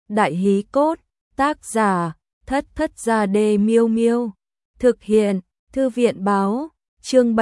Đại hí cốt, tác giả, Thất Thất Gia Đê Miêu Miêu. Thực hiện, Thư viện báo, chương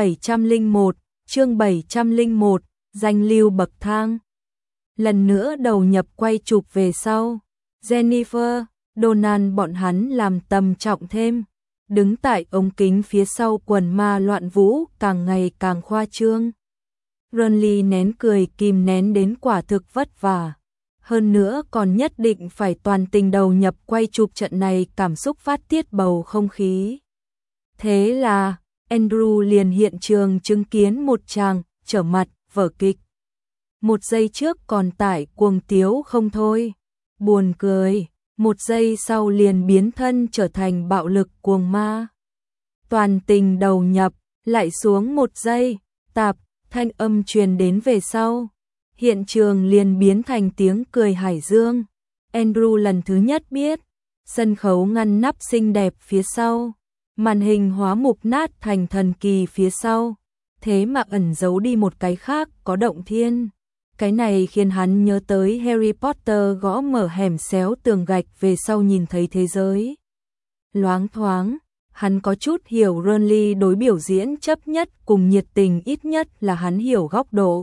701, danh lưu bậc thang. Lần nữa đầu nhập quay chụp về sau, Jennifer, Donald bọn hắn làm tầm trọng thêm. Đứng tại ống kính phía sau quần ma loạn vũ càng ngày càng khoa trương. Ronly nén cười kìm nén đến quả thực vất vả. Hơn nữa còn nhất định phải toàn tình đầu nhập quay chụp trận này cảm xúc phát tiết bầu không khí. Thế là, Andrew liền hiện trường chứng kiến một tràng trở mặt vở kịch. Một giây trước còn tải cuồng tiếu không thôi, buồn cười, một giây sau liền biến thân trở thành bạo lực cuồng ma. Toàn tình đầu nhập, lại xuống một giây, tạp, thanh âm truyền đến về sau. Hiện trường liền biến thành tiếng cười hải dương. Andrew lần thứ nhất biết, sân khấu ngăn nắp xinh đẹp phía sau, màn hình hóa mục nát thành thần kỳ phía sau, thế mà ẩn giấu đi một cái khác có động thiên. Cái này khiến hắn nhớ tới Harry Potter gõ mở hẻm xéo tường gạch về sau nhìn thấy thế giới. Loáng thoáng, hắn có chút hiểu Ronly đối biểu diễn chấp nhất cùng nhiệt tình, ít nhất là hắn hiểu góc độ.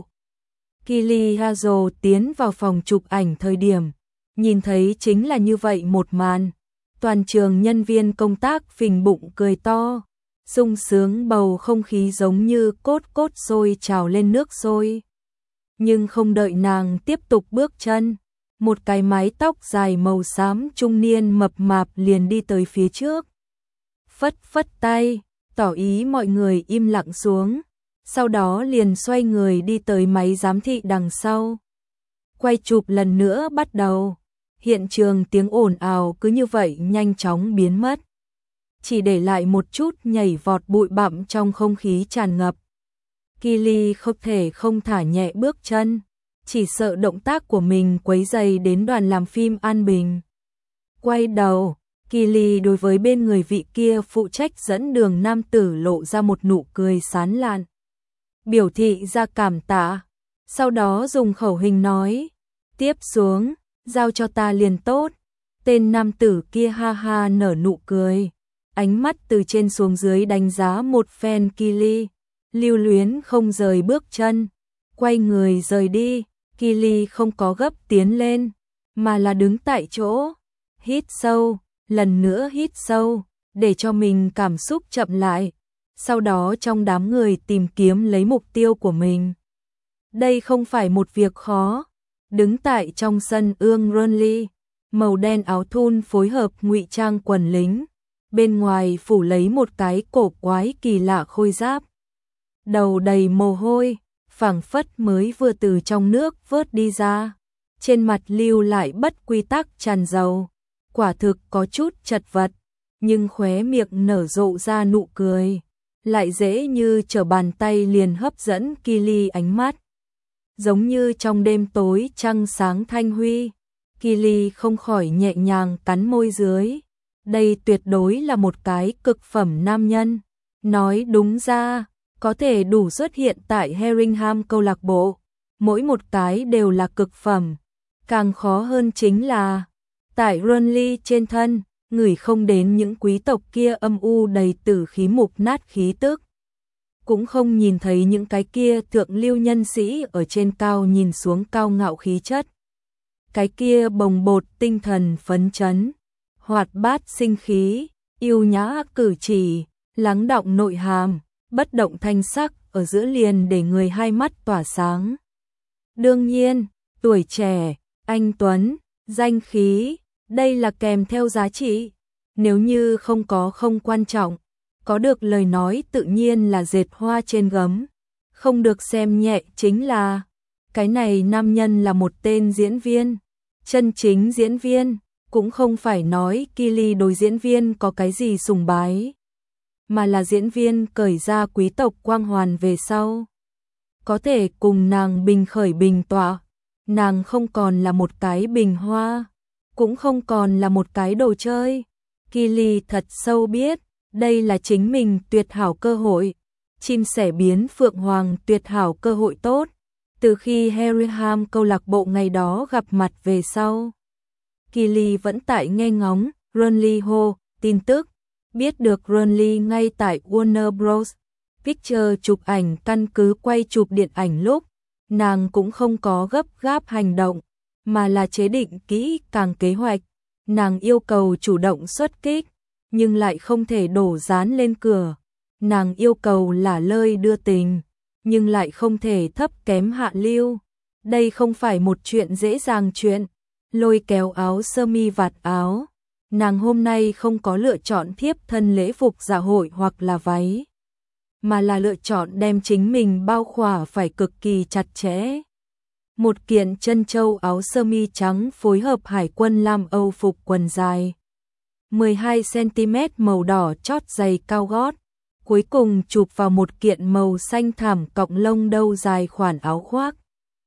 Kelly Hazel tiến vào phòng chụp ảnh thời điểm, nhìn thấy chính là như vậy một màn. Toàn trường nhân viên công tác phình bụng cười to, sung sướng, bầu không khí giống như cốt sôi trào lên nước sôi. Nhưng không đợi nàng tiếp tục bước chân, một cái mái tóc dài màu xám trung niên mập mạp liền đi tới phía trước. Phất phất tay, tỏ ý mọi người im lặng xuống, sau đó liền xoay người đi tới máy giám thị đằng sau. Quay chụp lần nữa bắt đầu, hiện trường tiếng ồn ào cứ như vậy nhanh chóng biến mất. Chỉ để lại một chút nhảy vọt bụi bặm trong không khí tràn ngập. Kelly không thể không thả nhẹ bước chân, chỉ sợ động tác của mình quấy rầy đến đoàn làm phim an bình. Quay đầu, Kelly đối với bên người vị kia phụ trách dẫn đường nam tử lộ ra một nụ cười sán lạn, biểu thị ra cảm tạ, sau đó dùng khẩu hình nói, tiếp xuống, giao cho ta liền tốt. Tên nam tử kia ha ha nở nụ cười, ánh mắt từ trên xuống dưới đánh giá một phen Kelly, lưu luyến không rời bước chân, quay người rời đi. Kelly không có gấp tiến lên, mà là đứng tại chỗ, hít sâu, lần nữa hít sâu, để cho mình cảm xúc chậm lại, sau đó trong đám người tìm kiếm lấy mục tiêu của mình. Đây không phải một việc khó. Đứng tại trong sân ương Ronly, màu đen áo thun phối hợp ngụy trang quần lính, bên ngoài phủ lấy một cái cổ quái kỳ lạ khôi giáp. Đầu đầy mồ hôi, phảng phất mới vừa từ trong nước vớt đi ra, trên mặt lưu lại bất quy tắc tràn dầu, quả thực có chút chật vật, nhưng khóe miệng nở rộ ra nụ cười, lại dễ như trở bàn tay liền hấp dẫn Kelly ánh mắt. Giống như trong đêm tối trăng sáng thanh huy, Kelly không khỏi nhẹ nhàng cắn môi dưới. Đây tuyệt đối là một cái cực phẩm nam nhân. Nói đúng ra, có thể đủ xuất hiện tại Herringham câu lạc bộ. Mỗi một cái đều là cực phẩm. Càng khó hơn chính là, tại Ronly trên thân, ngửi không đến những quý tộc kia âm u đầy tử khí mục nát khí tức. Cũng không nhìn thấy những cái kia thượng lưu nhân sĩ ở trên cao nhìn xuống cao ngạo khí chất. Cái kia bồng bột tinh thần phấn chấn, hoạt bát sinh khí, yêu nhã cử chỉ, lắng đọng nội hàm, bất động thanh sắc ở giữa liền để người hai mắt tỏa sáng. Đương nhiên, tuổi trẻ, anh tuấn, danh khí, đây là kèm theo giá trị. Nếu như không có không quan trọng. Có được lời nói tự nhiên là dệt hoa trên gấm, không được xem nhẹ chính là, cái này nam nhân là một tên diễn viên, chân chính diễn viên, cũng không phải nói Kelly đối diễn viên có cái gì sùng bái, mà là diễn viên cởi ra quý tộc quang hoàn về sau. Có thể cùng nàng bình khởi bình tọa, nàng không còn là một cái bình hoa, cũng không còn là một cái đồ chơi. Kelly thật sâu biết, đây là chính mình tuyệt hảo cơ hội, chim sẻ biến phượng hoàng tuyệt hảo cơ hội tốt, từ khi Herringham câu lạc bộ ngày đó gặp mặt về sau. Kylie vẫn tại nghe ngóng, Ronly hô, tin tức, biết được Ronly ngay tại Warner Bros. Pictures chụp ảnh căn cứ quay chụp điện ảnh lúc, nàng cũng không có gấp gáp hành động, mà là chế định kỹ càng kế hoạch, nàng yêu cầu chủ động xuất kích, nhưng lại không thể đổ dán lên cửa, nàng yêu cầu lả lơi đưa tình, nhưng lại không thể thấp kém hạ lưu. Đây không phải một chuyện dễ dàng chuyện, lôi kéo áo sơ mi vạt áo. Nàng hôm nay không có lựa chọn thiếp thân lễ phục dạ hội hoặc là váy, mà là lựa chọn đem chính mình bao khỏa phải cực kỳ chặt chẽ. Một kiện chân châu áo sơ mi trắng phối hợp hải quân lam Âu phục quần dài 12cm màu đỏ chót giày cao gót, cuối cùng chụp vào một kiện màu xanh thảm cọng lông đâu dài khoản áo khoác.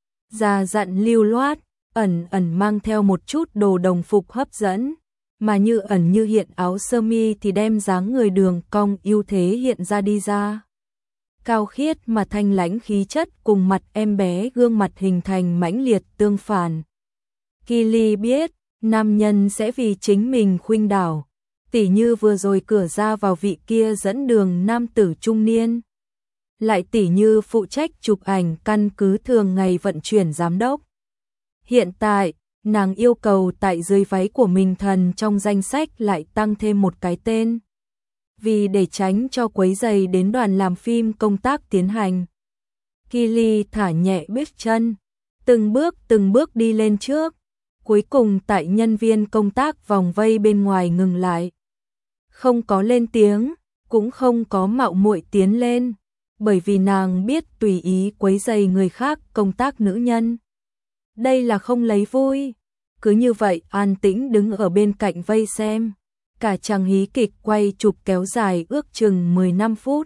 Da dặn lưu loát, ẩn ẩn mang theo một chút đồ đồng phục hấp dẫn, mà như ẩn như hiện áo sơ mi thì đem dáng người đường cong ưu thế hiện ra đi ra. Cao khiết mà thanh lãnh khí chất cùng mặt em bé gương mặt hình thành mãnh liệt tương phản. Kylie biết, nam nhân sẽ vì chính mình khuynh đảo, tỉ như vừa rồi cửa ra vào vị kia dẫn đường nam tử trung niên. Lại tỉ như phụ trách chụp ảnh căn cứ thường ngày vận chuyển giám đốc. Hiện tại, nàng yêu cầu tại dưới váy của mình thần trong danh sách lại tăng thêm một cái tên. Vì để tránh cho quấy rầy đến đoàn làm phim công tác tiến hành, Kylie thả nhẹ bước chân, từng bước đi lên trước, cuối cùng tại nhân viên công tác vòng vây bên ngoài ngừng lại. Không có lên tiếng, cũng không có mạo muội tiến lên, bởi vì nàng biết tùy ý quấy rầy người khác công tác nữ nhân. Đây là không lấy vui, cứ như vậy an tĩnh đứng ở bên cạnh vây xem. Cả chàng hí kịch quay chụp kéo dài ước chừng 15 phút.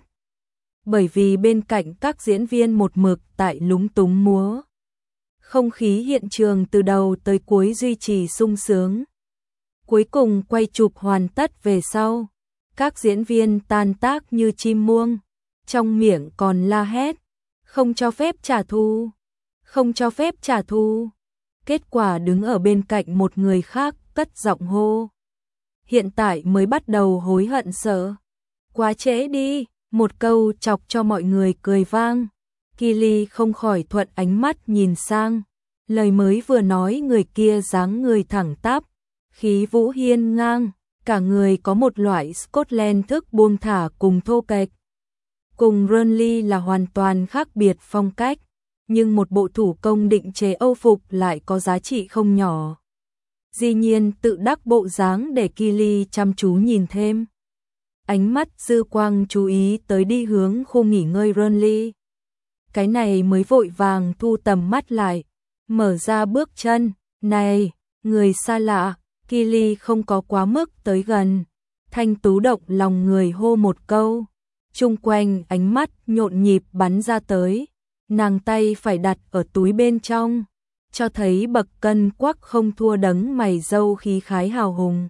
Bởi vì bên cạnh các diễn viên một mực tại lúng túng múa. Không khí hiện trường từ đầu tới cuối duy trì sung sướng. Cuối cùng quay chụp hoàn tất về sau, các diễn viên tan tác như chim muông, trong miệng còn la hét, không cho phép trả thù, không cho phép trả thù. Kết quả đứng ở bên cạnh một người khác cất giọng hô. Hiện tại mới bắt đầu hối hận sợ. Quá trễ đi, một câu chọc cho mọi người cười vang. Kylie không khỏi thuận ánh mắt nhìn sang. Lời mới vừa nói người kia dáng người thẳng tắp, khí vũ hiên ngang, cả người có một loại Scotland thức buông thả cùng thô kệch. Cùng Ronly là hoàn toàn khác biệt phong cách, nhưng một bộ thủ công định chế Âu phục lại có giá trị không nhỏ. Dĩ nhiên tự đắc bộ dáng để Kylie chăm chú nhìn thêm. Ánh mắt dư quang chú ý tới đi hướng khu nghỉ ngơi Ronly. Cái này mới vội vàng thu tầm mắt lại, mở ra bước chân. Này, người xa lạ, Kylie không có quá mức tới gần. Thanh tú động lòng người hô một câu. Chung quanh ánh mắt nhộn nhịp bắn ra tới. Nàng tay phải đặt ở túi bên trong, cho thấy bậc cân quắc không thua đấng mày râu khí khái hào hùng.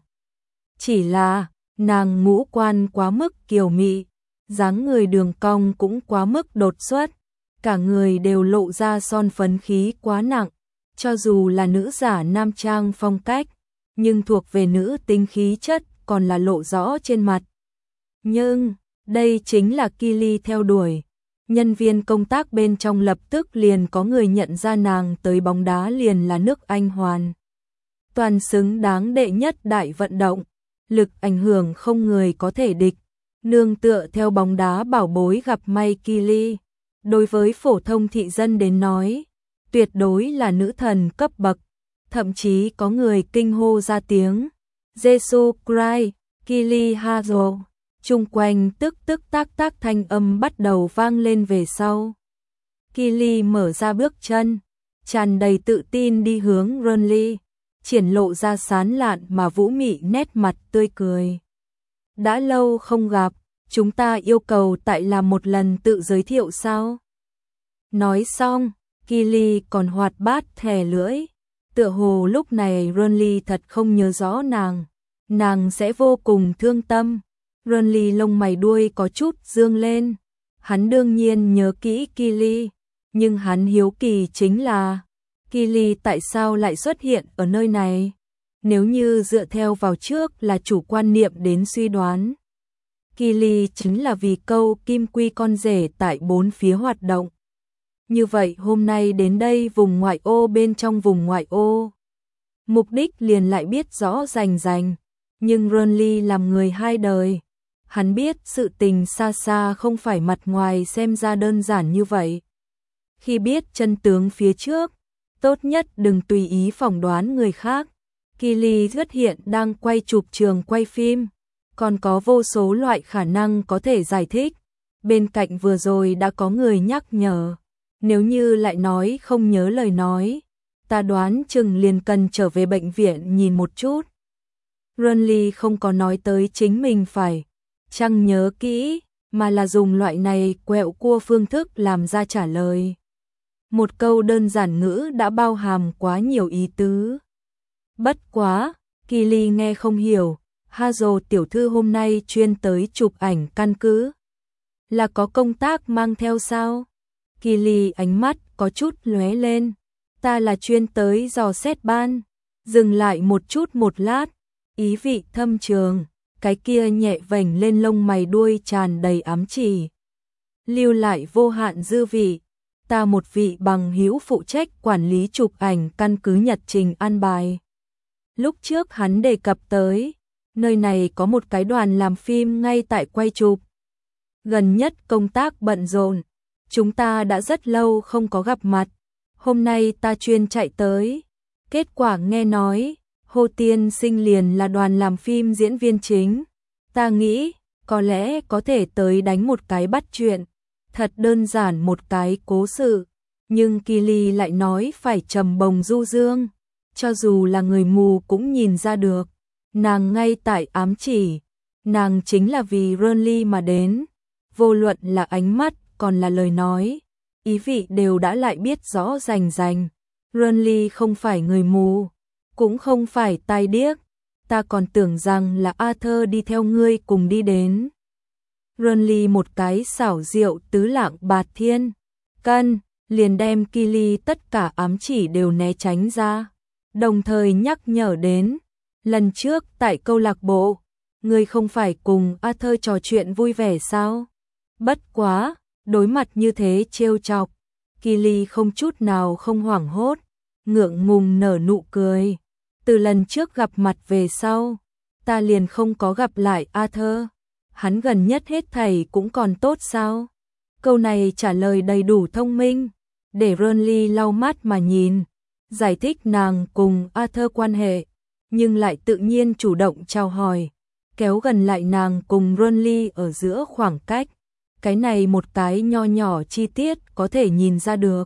Chỉ là, nàng ngũ quan quá mức kiều mị, dáng người đường cong cũng quá mức đột xuất, cả người đều lộ ra son phấn khí quá nặng, cho dù là nữ giả nam trang phong cách, nhưng thuộc về nữ tính khí chất còn là lộ rõ trên mặt. Nhưng, đây chính là Kylie theo đuổi. Nhân viên công tác bên trong lập tức liền có người nhận ra nàng tới bóng đá liền là nước Anh hoàn. Toàn xứng đáng đệ nhất đại vận động, lực ảnh hưởng không người có thể địch, nương tựa theo bóng đá bảo bối gặp may Kylie. Đối với phổ thông thị dân đến nói, tuyệt đối là nữ thần cấp bậc, thậm chí có người kinh hô ra tiếng. Jesus Christ, Kylie Hazel. Chung quanh tức tác thanh âm bắt đầu vang lên về sau. Kylie mở ra bước chân, tràn đầy tự tin đi hướng Ronly, triển lộ ra sán lạn mà vũ mị nét mặt tươi cười. Đã lâu không gặp, chúng ta yêu cầu tại làm một lần tự giới thiệu sao? Nói xong, Kylie còn hoạt bát thè lưỡi. Tựa hồ lúc này Ronly thật không nhớ rõ nàng sẽ vô cùng thương tâm. Ronly lông mày đuôi có chút dương lên. Hắn đương nhiên nhớ kỹ Kylie, nhưng hắn hiếu kỳ chính là Kylie tại sao lại xuất hiện ở nơi này. Nếu như dựa theo vào trước là chủ quan niệm đến suy đoán, Kili chính là vì câu kim quy con rể tại bốn phía hoạt động. Như vậy hôm nay đến đây vùng ngoại ô bên trong vùng ngoại ô. Mục đích liền lại biết rõ rành rành, nhưng Renly làm người hai đời. Hắn biết sự tình xa xa không phải mặt ngoài xem ra đơn giản như vậy. Khi biết chân tướng phía trước, tốt nhất đừng tùy ý phỏng đoán người khác. Kili xuất hiện đang quay chụp trường quay phim, còn có vô số loại khả năng có thể giải thích. Bên cạnh vừa rồi đã có người nhắc nhở, nếu như lại nói không nhớ lời nói, ta đoán chừng liền cần trở về bệnh viện nhìn một chút. Renly không có nói tới chính mình phải chăng nhớ kỹ, mà là dùng loại này quẹo cua phương thức làm ra trả lời. Một câu đơn giản ngữ đã bao hàm quá nhiều ý tứ. Bất quá, Kili nghe không hiểu, Hazel tiểu thư hôm nay chuyên tới chụp ảnh căn cứ. Là có công tác mang theo sao? Kili ánh mắt có chút lóe lên. Ta là chuyên tới dò xét ban. Dừng lại một chút một lát, ý vị thâm trường, cái kia nhẹ vểnh lên lông mày đuôi tràn đầy ám chỉ. Lưu lại vô hạn dư vị. Ta một vị bằng hữu phụ trách quản lý chụp ảnh căn cứ nhật trình an bài. Lúc trước hắn đề cập tới, nơi này có một cái đoàn làm phim ngay tại quay chụp. Gần nhất công tác bận rộn, chúng ta đã rất lâu không có gặp mặt. Hôm nay ta chuyên chạy tới. Kết quả nghe nói, Hồ Tiên Sinh liền là đoàn làm phim diễn viên chính. Ta nghĩ, có lẽ có thể tới đánh một cái bắt chuyện. Thật đơn giản một cái cố sự. Nhưng Kili lại nói phải trầm bồng du dương. Cho dù là người mù cũng nhìn ra được. Nàng ngay tại ám chỉ. Nàng chính là vì Renly mà đến. Vô luận là ánh mắt còn là lời nói. Ý vị đều đã lại biết rõ rành rành. Renly không phải người mù. Cũng không phải tai điếc. Ta còn tưởng rằng là Arthur đi theo ngươi cùng đi đến. Renly một cái xảo diệu tứ lạng bạt thiên. Cân, liền đem Kili tất cả ám chỉ đều né tránh ra. Đồng thời nhắc nhở đến. Lần trước tại câu lạc bộ, ngươi không phải cùng Arthur trò chuyện vui vẻ sao? Bất quá, đối mặt như thế trêu chọc. Kili không chút nào không hoảng hốt. Ngượng ngùng nở nụ cười. Từ lần trước gặp mặt về sau, ta liền không có gặp lại Arthur. Hắn gần nhất hết thảy cũng còn tốt sao? Câu này trả lời đầy đủ thông minh, để Renly lau mắt mà nhìn, giải thích nàng cùng Arthur quan hệ, nhưng lại tự nhiên chủ động chào hỏi, kéo gần lại nàng cùng Renly ở giữa khoảng cách. Cái này một cái nho nhỏ chi tiết có thể nhìn ra được.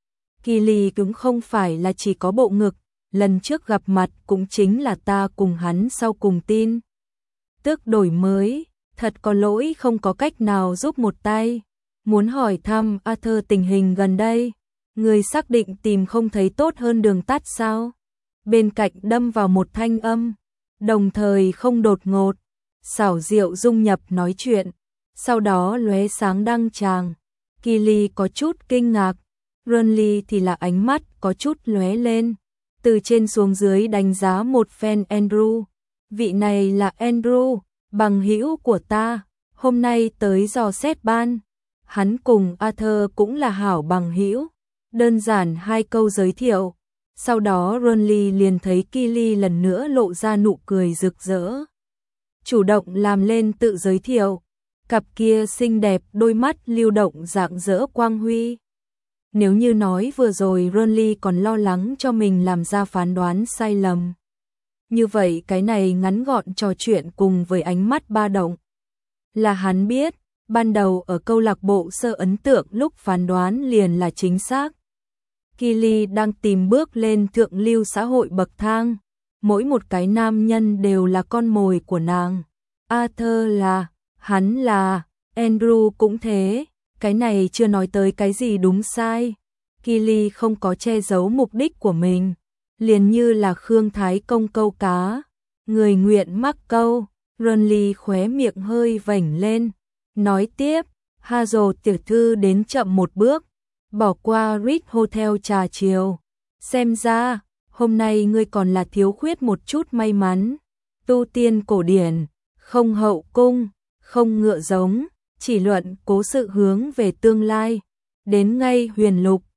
Kili cũng không phải là chỉ có bộ ngực, lần trước gặp mặt cũng chính là ta cùng hắn sau cùng tin. Tức đổi mới, thật có lỗi không có cách nào giúp một tay. Muốn hỏi thăm Arthur tình hình gần đây, người xác định tìm không thấy tốt hơn đường tắt sao? Bên cạnh đâm vào một thanh âm, đồng thời không đột ngột, xảo diệu dung nhập nói chuyện, sau đó lóe sáng đăng tràng. Kili có chút kinh ngạc, Renly thì là ánh mắt có chút lóe lên, từ trên xuống dưới đánh giá một phen Andrew. Vị này là Andrew, bằng hữu của ta, hôm nay tới dò xét ban. Hắn cùng Arthur cũng là hảo bằng hữu. Đơn giản hai câu giới thiệu. Sau đó Renly liền thấy Kili lần nữa lộ ra nụ cười rực rỡ. Chủ động làm lên tự giới thiệu. Cặp kia xinh đẹp đôi mắt lưu động rạng rỡ quang huy. Nếu như nói vừa rồi Renly còn lo lắng cho mình làm ra phán đoán sai lầm. Như vậy cái này ngắn gọn trò chuyện cùng với ánh mắt ba động. Là hắn biết, ban đầu ở câu lạc bộ sơ ấn tượng lúc phán đoán liền là chính xác. Kili đang tìm bước lên thượng lưu xã hội bậc thang. Mỗi một cái nam nhân đều là con mồi của nàng. Arthur là, hắn là, Andrew cũng thế. Cái này chưa nói tới cái gì đúng sai. Kili không có che giấu mục đích của mình. Liền như là Khương Thái Công câu cá. Người nguyện mắc câu. Renly khóe miệng hơi vểnh lên. Nói tiếp, Hazel tiểu thư đến chậm một bước. Bỏ qua Ritz Hotel trà chiều. Xem ra, hôm nay ngươi còn là thiếu khuyết một chút may mắn. Tu tiên cổ điển, không hậu cung, không ngựa giống, chỉ luận cố sự hướng về tương lai. Đến ngay huyền lục,